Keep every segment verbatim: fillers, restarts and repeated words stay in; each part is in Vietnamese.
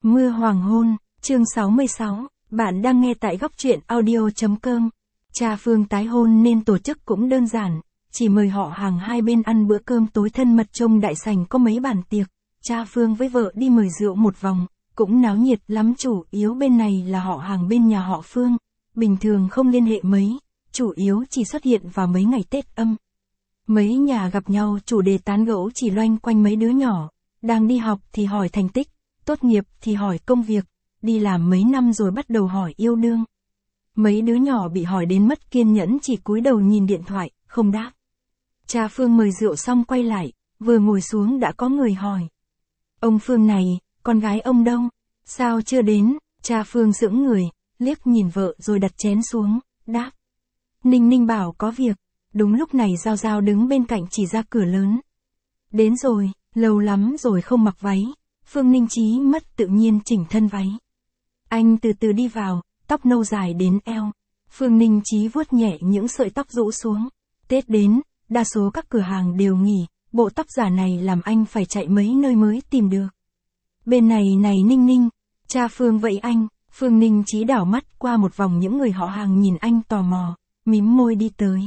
Mưa hoàng hôn, chương sáu mươi sáu, bạn đang nghe tại góc truyện audio chấm com. Cha Phương tái hôn nên tổ chức cũng đơn giản, chỉ mời họ hàng hai bên ăn bữa cơm tối thân mật trong đại sảnh có mấy bàn tiệc. Cha Phương với vợ đi mời rượu một vòng, cũng náo nhiệt lắm, chủ yếu bên này là họ hàng bên nhà họ Phương, bình thường không liên hệ mấy, chủ yếu chỉ xuất hiện vào mấy ngày Tết âm. Mấy nhà gặp nhau chủ đề tán gẫu chỉ loanh quanh mấy đứa nhỏ, đang đi học thì hỏi thành tích, tốt nghiệp thì hỏi công việc, đi làm mấy năm rồi bắt đầu hỏi yêu đương. Mấy đứa nhỏ bị hỏi đến mất kiên nhẫn, chỉ cúi đầu nhìn điện thoại, không đáp. Cha Phương mời rượu xong quay lại, vừa ngồi xuống đã có người hỏi. Ông Phương này, con gái ông đâu? Sao chưa đến? Cha Phương sững người, liếc nhìn vợ rồi đặt chén xuống, đáp. Ninh Ninh bảo có việc. Đúng lúc này Giao Giao đứng bên cạnh chỉ ra cửa lớn. Đến rồi, lâu lắm rồi không mặc váy. Phương Ninh Chí mất tự nhiên chỉnh thân váy. Anh từ từ đi vào, tóc nâu dài đến eo. Phương Ninh Chí vuốt nhẹ những sợi tóc rũ xuống. Tết đến, đa số các cửa hàng đều nghỉ, bộ tóc giả này làm anh phải chạy mấy nơi mới tìm được. Bên này này Ninh Ninh, cha Phương vẫy anh. Phương Ninh Chí đảo mắt qua một vòng những người họ hàng nhìn anh tò mò, mím môi đi tới.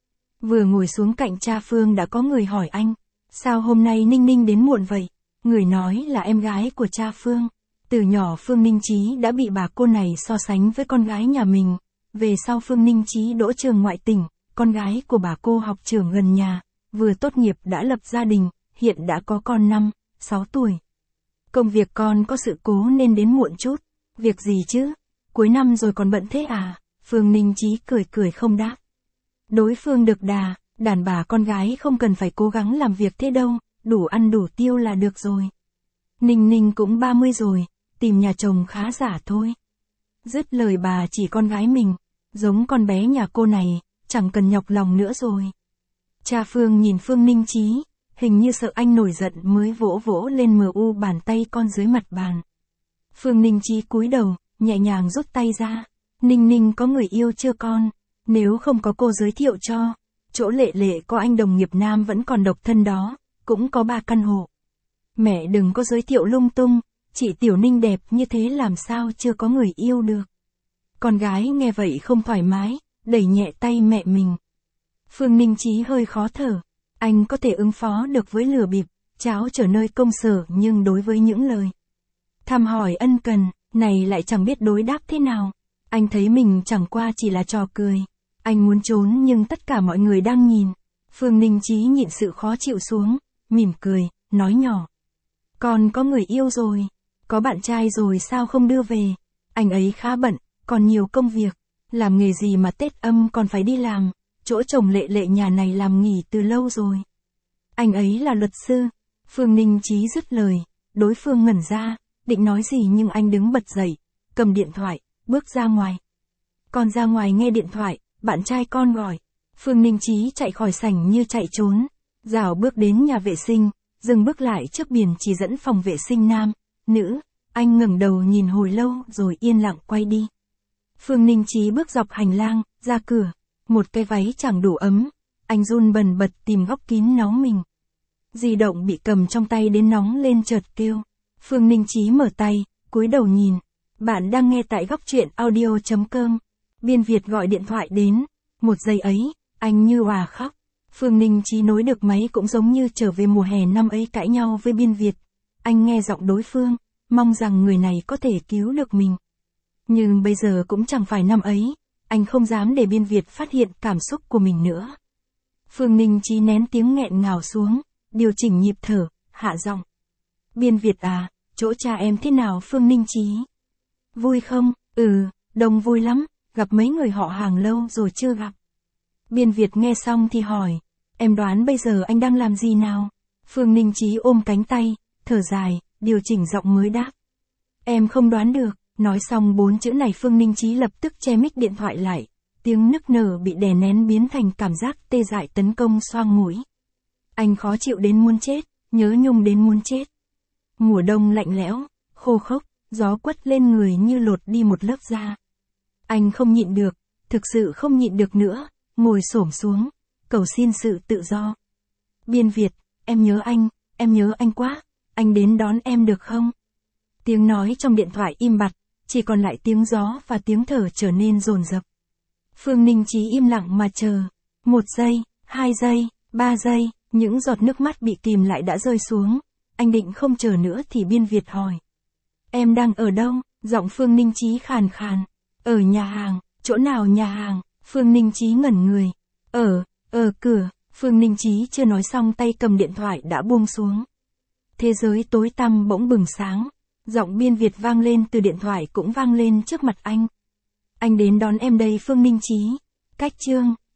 Vừa ngồi xuống cạnh cha Phương đã có người hỏi anh, sao hôm nay Ninh Ninh đến muộn vậy? Người nói là em gái của cha Phương. Từ nhỏ Phương Ninh Chí đã bị bà cô này so sánh với con gái nhà mình. Về sau Phương Ninh Chí đỗ trường ngoại tỉnh, con gái của bà cô học trường gần nhà, vừa tốt nghiệp đã lập gia đình, hiện đã có con năm, sáu tuổi. Công việc con có sự cố nên đến muộn chút. Việc gì chứ? Cuối năm rồi còn bận thế à? Phương Ninh Chí cười cười không đáp. Đối phương được đà, đàn bà con gái không cần phải cố gắng làm việc thế đâu, đủ ăn đủ tiêu là được rồi. Ninh Ninh cũng ba mươi rồi, tìm nhà chồng khá giả thôi. Dứt lời bà chỉ con gái mình, giống con bé nhà cô này, chẳng cần nhọc lòng nữa rồi. Cha Phương nhìn Phương Ninh Chí, hình như sợ anh nổi giận mới vỗ vỗ lên mờ u bàn tay con dưới mặt bàn. Phương Ninh Chí cúi đầu, nhẹ nhàng rút tay ra. Ninh Ninh có người yêu chưa con? Nếu không có cô giới thiệu cho. Chỗ Lệ Lệ có anh đồng nghiệp nam vẫn còn độc thân đó, cũng có ba căn hộ. Mẹ đừng có giới thiệu lung tung, chị Tiểu Ninh đẹp như thế làm sao chưa có người yêu được. Con gái nghe vậy không thoải mái, đẩy nhẹ tay mẹ mình. Phương Ninh Chí hơi khó thở, anh có thể ứng phó được với lừa bịp, cháo trở nơi công sở, nhưng đối với những lời thăm hỏi ân cần, này lại chẳng biết đối đáp thế nào. Anh thấy mình chẳng qua chỉ là trò cười. Anh muốn trốn nhưng tất cả mọi người đang nhìn. Phương Ninh Chí nhịn sự khó chịu xuống, mỉm cười, nói nhỏ. Con có người yêu rồi, có bạn trai rồi sao không đưa về? Anh ấy khá bận, còn nhiều công việc. Làm nghề gì mà Tết âm còn phải đi làm, chỗ chồng Lệ Lệ nhà này làm nghỉ từ lâu rồi. Anh ấy là luật sư. Phương Ninh Chí dứt lời, đối phương ngẩn ra, định nói gì nhưng anh đứng bật dậy, cầm điện thoại, bước ra ngoài. Con ra ngoài nghe điện thoại, bạn trai con gọi. Phương Ninh Chí chạy khỏi sảnh như chạy trốn, rảo bước đến nhà vệ sinh, dừng bước lại trước biển chỉ dẫn phòng vệ sinh nam, nữ. Anh ngẩng đầu nhìn hồi lâu rồi yên lặng quay đi. Phương Ninh Chí bước dọc hành lang, ra cửa, một cái váy chẳng đủ ấm. Anh run bần bật tìm góc kín nóng mình. Di động bị cầm trong tay đến nóng lên chợt kêu. Phương Ninh Chí mở tay, cúi đầu nhìn. Bạn đang nghe tại góc truyện audio chấm com. Biên Việt gọi điện thoại đến. Một giây ấy, anh như òa khóc. Phương Ninh Chí nối được máy cũng giống như trở về mùa hè năm ấy cãi nhau với Biên Việt. Anh nghe giọng đối phương, mong rằng người này có thể cứu được mình. Nhưng bây giờ cũng chẳng phải năm ấy, anh không dám để Biên Việt phát hiện cảm xúc của mình nữa. Phương Ninh Chí nén tiếng nghẹn ngào xuống, điều chỉnh nhịp thở, hạ giọng. Biên Việt à, chỗ cha em thế nào Phương Ninh Chí? Vui không? Ừ, Đông vui lắm, gặp mấy người họ hàng lâu rồi chưa gặp. Biên Việt nghe xong thì hỏi, em đoán bây giờ anh đang làm gì nào? Phương Ninh Chí ôm cánh tay, thở dài, điều chỉnh giọng mới đáp. Em không đoán được. Nói xong bốn chữ này Phương Ninh Chí lập tức che mic điện thoại lại, tiếng nức nở bị đè nén biến thành cảm giác tê dại tấn công xoang mũi. Anh khó chịu đến muốn chết, nhớ nhung đến muốn chết. Mùa đông lạnh lẽo, khô khốc, gió quất lên người như lột đi một lớp da. Anh không nhịn được, thực sự không nhịn được nữa, ngồi xổm xuống, cầu xin sự tự do. Biên Việt, em nhớ anh, em nhớ anh quá, anh đến đón em được không? Tiếng nói trong điện thoại im bặt, chỉ còn lại tiếng gió và tiếng thở trở nên dồn dập. Phương Ninh Chí im lặng mà chờ. Một giây, hai giây, ba giây, những giọt nước mắt bị kìm lại đã rơi xuống. Anh định không chờ nữa thì Biên Việt hỏi. Em đang ở đâu? Giọng Phương Ninh Chí khàn khàn. Ở nhà hàng. Chỗ nào nhà hàng? Phương Ninh Chí ngẩn người. Ở, ở cửa. Phương Ninh Chí chưa nói xong tay cầm điện thoại đã buông xuống. Thế giới tối tăm bỗng bừng sáng. Giọng Biên Việt vang lên từ điện thoại cũng vang lên trước mặt anh. Anh đến đón em đây Phương Ninh Chí. Cách chương